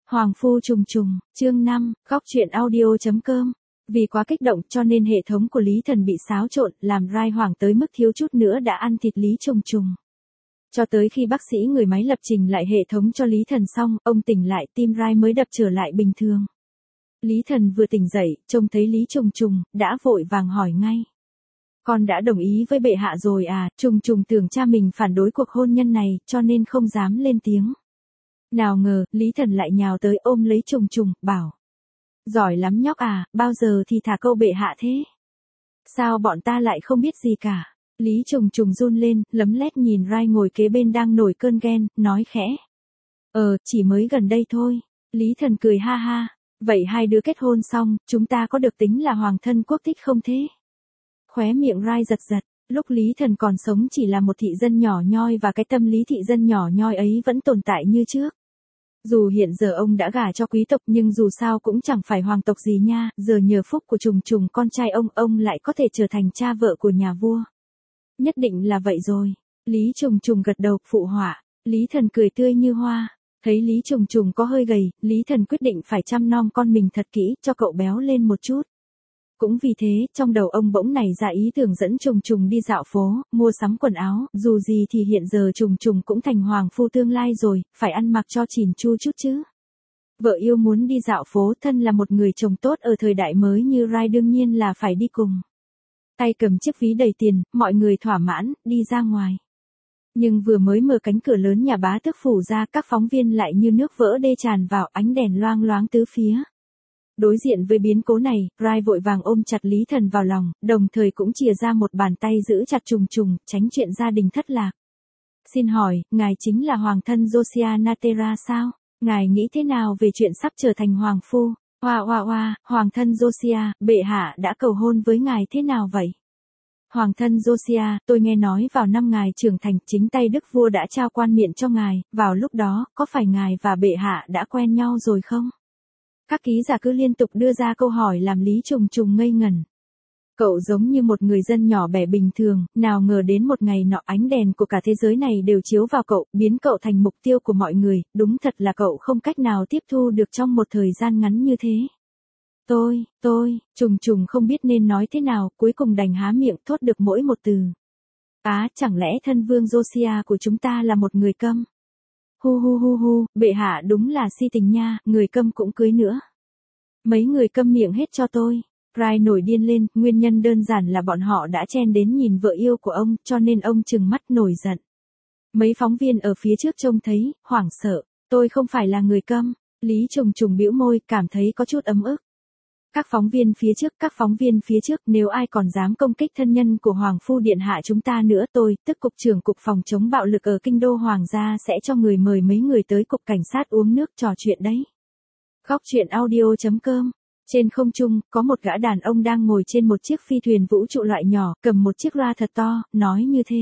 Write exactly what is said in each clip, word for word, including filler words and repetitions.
Hoàng phu trùng trùng, chương năm, góc truyện audio.com. Vì quá kích động cho nên hệ thống của Lý Thần bị xáo trộn, làm Rai hoảng tới mức thiếu chút nữa đã ăn thịt Lý Trùng Trùng. Cho tới khi bác sĩ người máy lập trình lại hệ thống cho Lý Thần xong, ông tỉnh lại, tim Rai mới đập trở lại bình thường. Lý Thần vừa tỉnh dậy, trông thấy Lý Trùng Trùng, đã vội vàng hỏi ngay. Con đã đồng ý với bệ hạ rồi à? Trùng Trùng tưởng cha mình phản đối cuộc hôn nhân này, cho nên không dám lên tiếng. Nào ngờ, Lý Thần lại nhào tới ôm lấy Trùng Trùng, bảo. Giỏi lắm nhóc à, bao giờ thì thả câu bệ hạ thế? Sao bọn ta lại không biết gì cả? Lý Trùng Trùng run lên, lấm lét nhìn Rai ngồi kế bên đang nổi cơn ghen, nói khẽ. Ờ, chỉ mới gần đây thôi. Lý Thần cười ha ha. Vậy hai đứa kết hôn xong, chúng ta có được tính là hoàng thân quốc thích không thế? Khóe miệng Rai giật giật. Lúc Lý Thần còn sống chỉ là một thị dân nhỏ nhoi và cái tâm lý thị dân nhỏ nhoi ấy vẫn tồn tại như trước. Dù hiện giờ ông đã gả cho quý tộc nhưng dù sao cũng chẳng phải hoàng tộc gì nha, giờ nhờ phúc của Trùng Trùng con trai ông, ông lại có thể trở thành cha vợ của nhà vua. Nhất định là vậy rồi. Lý Trùng Trùng gật đầu, phụ họa. Lý Thần cười tươi như hoa. Thấy Lý Trùng Trùng có hơi gầy, Lý Thần quyết định phải chăm nom con mình thật kỹ, cho cậu béo lên một chút. Cũng vì thế, trong đầu ông bỗng nảy ra ý tưởng dẫn Trùng Trùng đi dạo phố, mua sắm quần áo, dù gì thì hiện giờ Trùng Trùng cũng thành hoàng phu tương lai rồi, phải ăn mặc cho chỉn chu chút chứ. Vợ yêu muốn đi dạo phố, thân là một người chồng tốt ở thời đại mới như Rai đương nhiên là phải đi cùng. Tay cầm chiếc ví đầy tiền, mọi người thỏa mãn, đi ra ngoài. Nhưng vừa mới mở cánh cửa lớn nhà bá tước phủ ra, các phóng viên lại như nước vỡ đê tràn vào, ánh đèn loang loáng tứ phía. Đối diện với biến cố này, Rai vội vàng ôm chặt Lý Thần vào lòng, đồng thời cũng chìa ra một bàn tay giữ chặt Trùng Trùng, tránh chuyện gia đình thất lạc. Xin hỏi, ngài chính là hoàng thân Josiah Natera sao? Ngài nghĩ thế nào về chuyện sắp trở thành hoàng phu? Hoa hoa hoa, hoàng thân Josiah, bệ hạ đã cầu hôn với ngài thế nào vậy? Hoàng thân Josiah, tôi nghe nói vào năm ngài trưởng thành, chính tay đức vua đã trao quan miện cho ngài, vào lúc đó, có phải ngài và bệ hạ đã quen nhau rồi không? Các ký giả cứ liên tục đưa ra câu hỏi làm Lý Trùng Trùng ngây ngẩn. Cậu giống như một người dân nhỏ bé bình thường, nào ngờ đến một ngày nọ ánh đèn của cả thế giới này đều chiếu vào cậu, biến cậu thành mục tiêu của mọi người, đúng thật là cậu không cách nào tiếp thu được trong một thời gian ngắn như thế. Tôi, tôi, Trùng Trùng không biết nên nói thế nào, cuối cùng đành há miệng thốt được mỗi một từ. Á, à, chẳng lẽ thân vương Josiah của chúng ta là một người câm? Hu hu hu hu, bệ hạ đúng là si tình nha, người câm cũng cưới nữa. Mấy người câm miệng hết cho tôi. Rai nổi điên lên, nguyên nhân đơn giản là bọn họ đã chen đến nhìn vợ yêu của ông, cho nên ông trừng mắt nổi giận. Mấy phóng viên ở phía trước trông thấy, hoảng sợ, tôi không phải là người câm. Lý Trùng Trùng bĩu môi, cảm thấy có chút ấm ức. Các phóng viên phía trước, các phóng viên phía trước, nếu ai còn dám công kích thân nhân của Hoàng phu điện hạ chúng ta nữa, tôi, tức cục trưởng cục phòng chống bạo lực ở kinh đô Hoàng gia sẽ cho người mời mấy người tới cục cảnh sát uống nước trò chuyện đấy. Góc truyện audio.com. Trên không trung, có một gã đàn ông đang ngồi trên một chiếc phi thuyền vũ trụ loại nhỏ, cầm một chiếc loa thật to, nói như thế.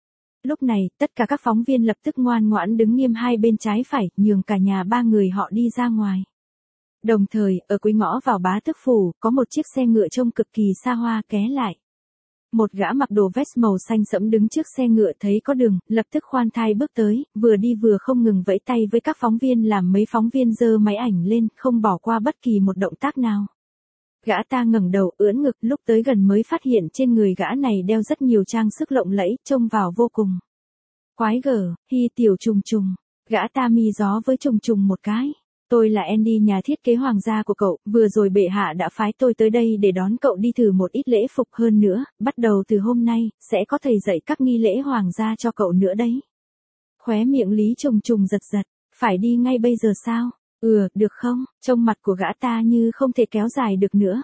Lúc này, tất cả các phóng viên lập tức ngoan ngoãn đứng nghiêm hai bên trái phải, nhường cả nhà ba người họ đi ra ngoài. Đồng thời, ở cuối ngõ vào bá tước phủ, có một chiếc xe ngựa trông cực kỳ xa hoa ké lại. Một gã mặc đồ vest màu xanh sẫm đứng trước xe ngựa thấy có đường, lập tức khoan thai bước tới, vừa đi vừa không ngừng vẫy tay với các phóng viên làm mấy phóng viên giơ máy ảnh lên, không bỏ qua bất kỳ một động tác nào. Gã ta ngẩng đầu, ưỡn ngực, lúc tới gần mới phát hiện trên người gã này đeo rất nhiều trang sức lộng lẫy, trông vào vô cùng. Quái gở, hi tiểu Trùng Trùng, gã ta mi gió với Trùng Trùng một cái. Tôi là Andy, nhà thiết kế hoàng gia của cậu, vừa rồi bệ hạ đã phái tôi tới đây để đón cậu đi thử một ít lễ phục hơn nữa, bắt đầu từ hôm nay, sẽ có thầy dạy các nghi lễ hoàng gia cho cậu nữa đấy. Khóe miệng Lý Trùng Trùng giật giật, phải đi ngay bây giờ sao? Ừ, được không? Trông mặt của gã ta như không thể kéo dài được nữa.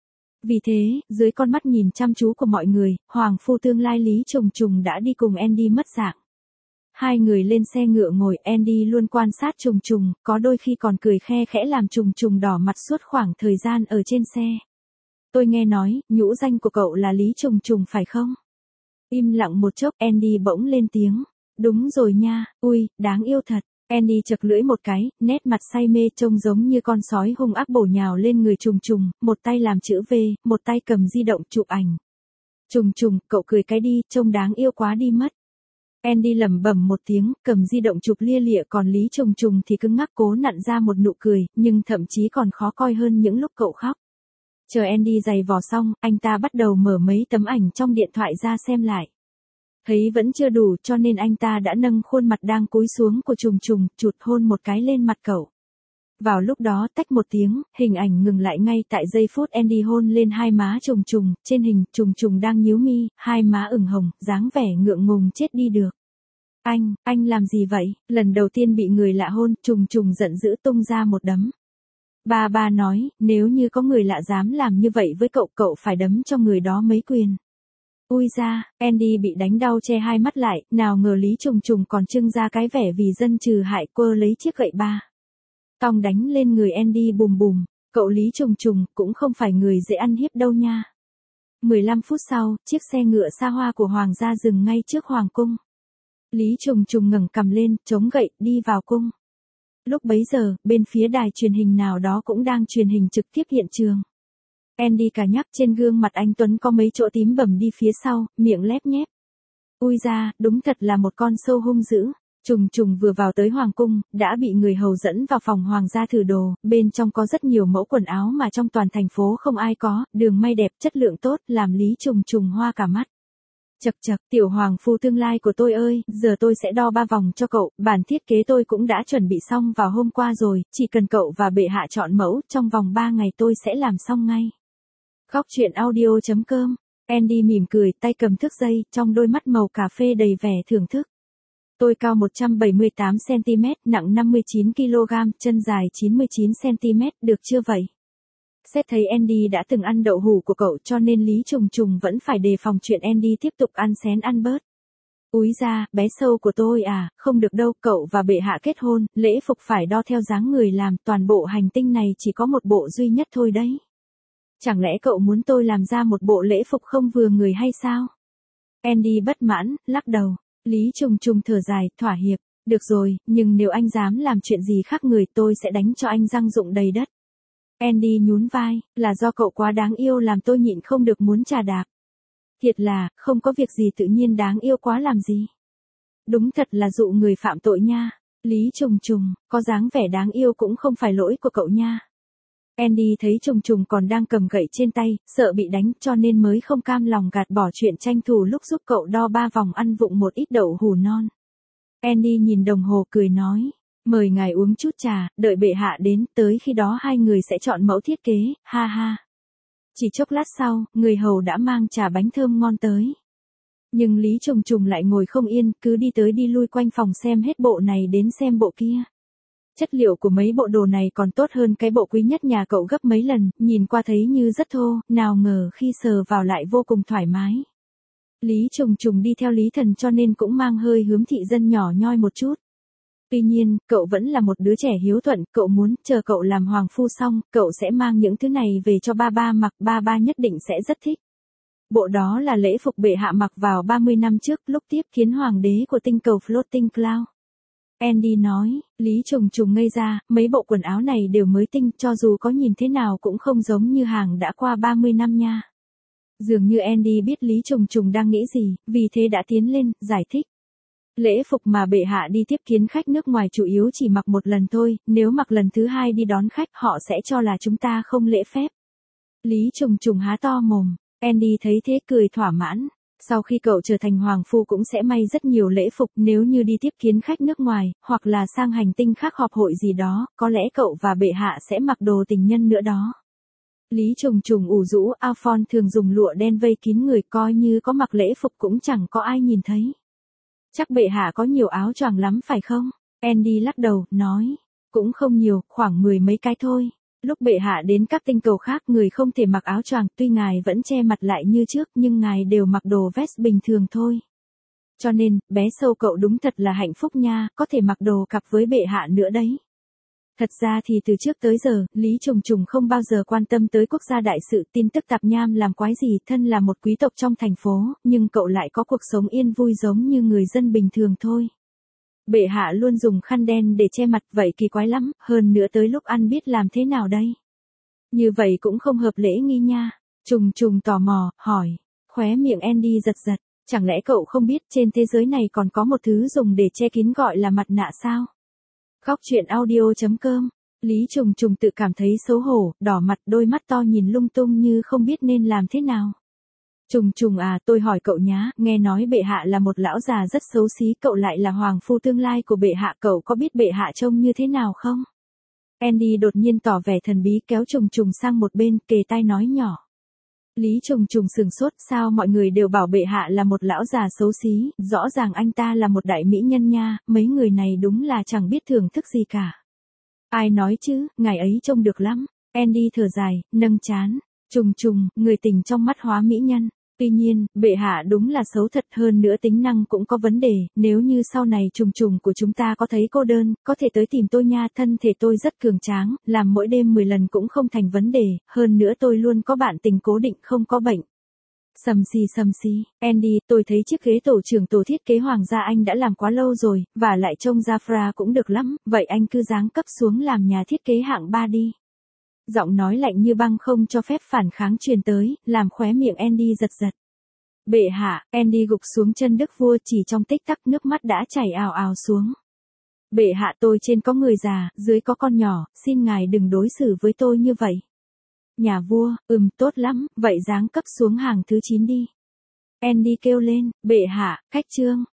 Vì thế, dưới con mắt nhìn chăm chú của mọi người, hoàng phu tương lai Lý Trùng Trùng đã đi cùng Andy mất dạng. Hai người lên xe ngựa ngồi, Andy luôn quan sát Trùng Trùng, có đôi khi còn cười khe khẽ làm Trùng Trùng đỏ mặt suốt khoảng thời gian ở trên xe. Tôi nghe nói, nhũ danh của cậu là Lý Trùng Trùng phải không? Im lặng một chốc, Andy bỗng lên tiếng. Đúng rồi nha, ui, đáng yêu thật. Andy chật lưỡi một cái, nét mặt say mê trông giống như con sói hung ác bổ nhào lên người Trùng Trùng, một tay làm chữ V, một tay cầm di động chụp ảnh. Trùng Trùng, cậu cười cái đi, trông đáng yêu quá đi mất. Andy lẩm bẩm một tiếng, cầm di động chụp lia lịa, còn Lý Trùng Trùng thì cứng ngắc cố nặn ra một nụ cười, nhưng thậm chí còn khó coi hơn những lúc cậu khóc. Chờ Andy giày vò xong, anh ta bắt đầu mở mấy tấm ảnh trong điện thoại ra xem lại. Thấy vẫn chưa đủ cho nên anh ta đã nâng khuôn mặt đang cúi xuống của Trùng Trùng, chụt hôn một cái lên mặt cậu. Vào lúc đó tách một tiếng, hình ảnh ngừng lại ngay tại giây phút Andy hôn lên hai má Trùng Trùng, trên hình Trùng Trùng đang nhíu mi, hai má ửng hồng, dáng vẻ ngượng ngùng chết đi được. Anh, anh làm gì vậy? Lần đầu tiên bị người lạ hôn, Trùng Trùng giận dữ tung ra một đấm. Ba ba nói, nếu như có người lạ dám làm như vậy với cậu, cậu phải đấm cho người đó mấy quyền. Ui da, Andy bị đánh đau che hai mắt lại, nào ngờ Lý Trùng Trùng còn trưng ra cái vẻ vì dân trừ hại, quơ lấy chiếc gậy ba. Tòng đánh lên người Andy bùm bùm, cậu Lý Trùng Trùng cũng không phải người dễ ăn hiếp đâu nha. mười lăm phút sau, chiếc xe ngựa xa hoa của Hoàng gia dừng ngay trước Hoàng cung. Lý Trùng Trùng ngẩng cằm lên, chống gậy, đi vào cung. Lúc bấy giờ, bên phía đài truyền hình nào đó cũng đang truyền hình trực tiếp hiện trường. Andy cả nhắc trên gương mặt anh Tuấn có mấy chỗ tím bầm đi phía sau, miệng lép nhép. Ui da, đúng thật là một con sâu hung dữ. Trùng Trùng vừa vào tới Hoàng cung, đã bị người hầu dẫn vào phòng Hoàng gia thử đồ, bên trong có rất nhiều mẫu quần áo mà trong toàn thành phố không ai có, đường may đẹp, chất lượng tốt, làm Lý Trùng Trùng hoa cả mắt. Chậc chậc, tiểu hoàng phu tương lai của tôi ơi, giờ tôi sẽ đo ba vòng cho cậu, bản thiết kế tôi cũng đã chuẩn bị xong vào hôm qua rồi, chỉ cần cậu và bệ hạ chọn mẫu, trong vòng ba ngày tôi sẽ làm xong ngay. Khóc chuyện audio chấm com, Andy mỉm cười, tay cầm thước dây, trong đôi mắt màu cà phê đầy vẻ thưởng thức. Tôi cao một trăm bảy mươi tám xăng ti mét, nặng năm mươi chín ki lô gam, chân dài chín mươi chín xăng ti mét, được chưa vậy? Xét thấy Andy đã từng ăn đậu hũ của cậu cho nên Lý Trùng Trùng vẫn phải đề phòng chuyện Andy tiếp tục ăn xén ăn bớt. Úi da, bé sâu của tôi à, không được đâu, cậu và bệ hạ kết hôn, lễ phục phải đo theo dáng người làm, toàn bộ hành tinh này chỉ có một bộ duy nhất thôi đấy. Chẳng lẽ cậu muốn tôi làm ra một bộ lễ phục không vừa người hay sao? Andy bất mãn, lắc đầu. Lý Trùng Trùng thở dài, thỏa hiệp. Được rồi, nhưng nếu anh dám làm chuyện gì khác người tôi sẽ đánh cho anh răng rụng đầy đất. Andy nhún vai, là do cậu quá đáng yêu làm tôi nhịn không được muốn chà đạp. Thiệt là, không có việc gì tự nhiên đáng yêu quá làm gì. Đúng thật là dụ người phạm tội nha. Lý Trùng Trùng, có dáng vẻ đáng yêu cũng không phải lỗi của cậu nha. Andy thấy Trùng Trùng còn đang cầm gậy trên tay, sợ bị đánh cho nên mới không cam lòng gạt bỏ chuyện tranh thủ lúc giúp cậu đo ba vòng ăn vụng một ít đậu hũ non. Andy nhìn đồng hồ cười nói, mời ngài uống chút trà, đợi bệ hạ đến, tới khi đó hai người sẽ chọn mẫu thiết kế, ha ha. Chỉ chốc lát sau, người hầu đã mang trà bánh thơm ngon tới. Nhưng Lý Trùng Trùng lại ngồi không yên, cứ đi tới đi lui quanh phòng xem hết bộ này đến xem bộ kia. Chất liệu của mấy bộ đồ này còn tốt hơn cái bộ quý nhất nhà cậu gấp mấy lần, nhìn qua thấy như rất thô, nào ngờ khi sờ vào lại vô cùng thoải mái. Lý Trùng Trùng đi theo Lý Thần cho nên cũng mang hơi hướng thị dân nhỏ nhoi một chút. Tuy nhiên, cậu vẫn là một đứa trẻ hiếu thuận, cậu muốn, chờ cậu làm hoàng phu xong, cậu sẽ mang những thứ này về cho ba ba mặc, ba ba nhất định sẽ rất thích. Bộ đó là lễ phục bệ hạ mặc vào ba mươi năm trước, lúc tiếp kiến hoàng đế của tinh cầu Floating Cloud. Andy nói, Lý Trùng Trùng ngây ra, mấy bộ quần áo này đều mới tinh, cho dù có nhìn thế nào cũng không giống như hàng đã qua ba mươi năm nha. Dường như Andy biết Lý Trùng Trùng đang nghĩ gì, vì thế đã tiến lên, giải thích. Lễ phục mà bệ hạ đi tiếp kiến khách nước ngoài chủ yếu chỉ mặc một lần thôi, nếu mặc lần thứ hai đi đón khách họ sẽ cho là chúng ta không lễ phép. Lý Trùng Trùng há to mồm, Andy thấy thế cười thỏa mãn. Sau khi cậu trở thành hoàng phu cũng sẽ may rất nhiều lễ phục, nếu như đi tiếp kiến khách nước ngoài, hoặc là sang hành tinh khác họp hội gì đó, có lẽ cậu và bệ hạ sẽ mặc đồ tình nhân nữa đó. Lý Trùng Trùng ủ rũ, Alphonse thường dùng lụa đen vây kín người, coi như có mặc lễ phục cũng chẳng có ai nhìn thấy. Chắc bệ hạ có nhiều áo choàng lắm phải không? Andy lắc đầu, nói, cũng không nhiều, khoảng mười mấy cái thôi. Lúc bệ hạ đến các tinh cầu khác người không thể mặc áo choàng, tuy ngài vẫn che mặt lại như trước nhưng ngài đều mặc đồ vest bình thường thôi. Cho nên, bé sâu cậu đúng thật là hạnh phúc nha, có thể mặc đồ cặp với bệ hạ nữa đấy. Thật ra thì từ trước tới giờ, Lý Trùng Trùng không bao giờ quan tâm tới quốc gia đại sự, tin tức tạp nham làm quái gì, thân là một quý tộc trong thành phố, nhưng cậu lại có cuộc sống yên vui giống như người dân bình thường thôi. Bệ hạ luôn dùng khăn đen để che mặt, vậy kỳ quái lắm, hơn nữa tới lúc ăn biết làm thế nào đây? Như vậy cũng không hợp lễ nghi nha. Trùng Trùng tò mò, hỏi. Khóe miệng Andy giật giật. Chẳng lẽ cậu không biết trên thế giới này còn có một thứ dùng để che kín gọi là mặt nạ sao? Góc chuyện audio chấm com. Lý Trùng Trùng tự cảm thấy xấu hổ, đỏ mặt, đôi mắt to nhìn lung tung như không biết nên làm thế nào. Trùng Trùng à, tôi hỏi cậu nhá, nghe nói bệ hạ là một lão già rất xấu xí, cậu lại là hoàng phu tương lai của bệ hạ, cậu có biết bệ hạ trông như thế nào không? Andy đột nhiên tỏ vẻ thần bí, kéo Trùng Trùng sang một bên, kề tai nói nhỏ. Lý Trùng Trùng sừng sốt, sao mọi người đều bảo bệ hạ là một lão già xấu xí, rõ ràng anh ta là một đại mỹ nhân nha, mấy người này đúng là chẳng biết thưởng thức gì cả. Ai nói chứ, ngài ấy trông được lắm. Andy thở dài, nâng trán. Trùng Trùng, người tình trong mắt hóa mỹ nhân. Tuy nhiên, bệ hạ đúng là xấu thật, hơn nữa tính năng cũng có vấn đề, nếu như sau này Trùng Trùng của chúng ta có thấy cô đơn, có thể tới tìm tôi nha, thân thể tôi rất cường tráng, làm mỗi đêm mười lần cũng không thành vấn đề, hơn nữa tôi luôn có bạn tình cố định không có bệnh. Sầm xì sầm xì, Andy, tôi thấy chiếc ghế tổ trưởng tổ thiết kế hoàng gia anh đã làm quá lâu rồi, và lại trông Jafra cũng được lắm, vậy anh cứ giáng cấp xuống làm nhà thiết kế hạng ba đi. Giọng nói lạnh như băng không cho phép phản kháng truyền tới, làm khóe miệng Andy giật giật. Bệ hạ, Andy gục xuống chân đức vua, chỉ trong tích tắc nước mắt đã chảy ào ào xuống. Bệ hạ, tôi trên có người già, dưới có con nhỏ, xin ngài đừng đối xử với tôi như vậy. Nhà vua, ừm, tốt lắm, vậy giáng cấp xuống hàng thứ chín đi. Andy kêu lên, bệ hạ, khách trương.